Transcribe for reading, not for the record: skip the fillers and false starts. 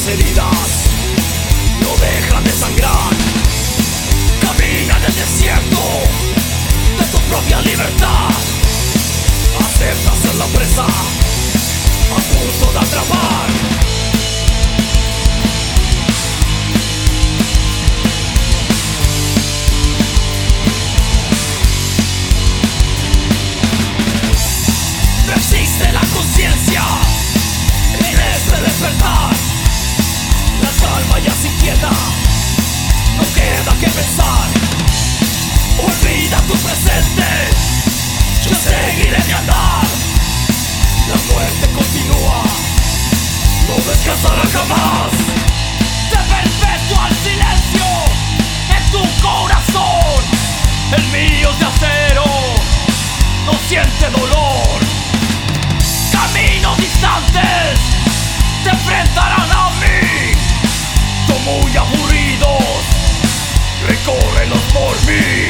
heridas no dejan de sangrar. Camina en el desierto de tu propia libertad. Acepta ser la presa a punto de atrapar. No existe la conciencia en este despertar. La calma ya se inquieta, no queda que pensar. Olvida tu presente, yo seguiré de andar. La muerte continúa, no descansará jamás. Te perpetua el silencio en tu corazón. El mío es de acero, no siente dolor. Caminos distantes te enfrentarán a mí. Son muy aburridos, recórrelos por mí.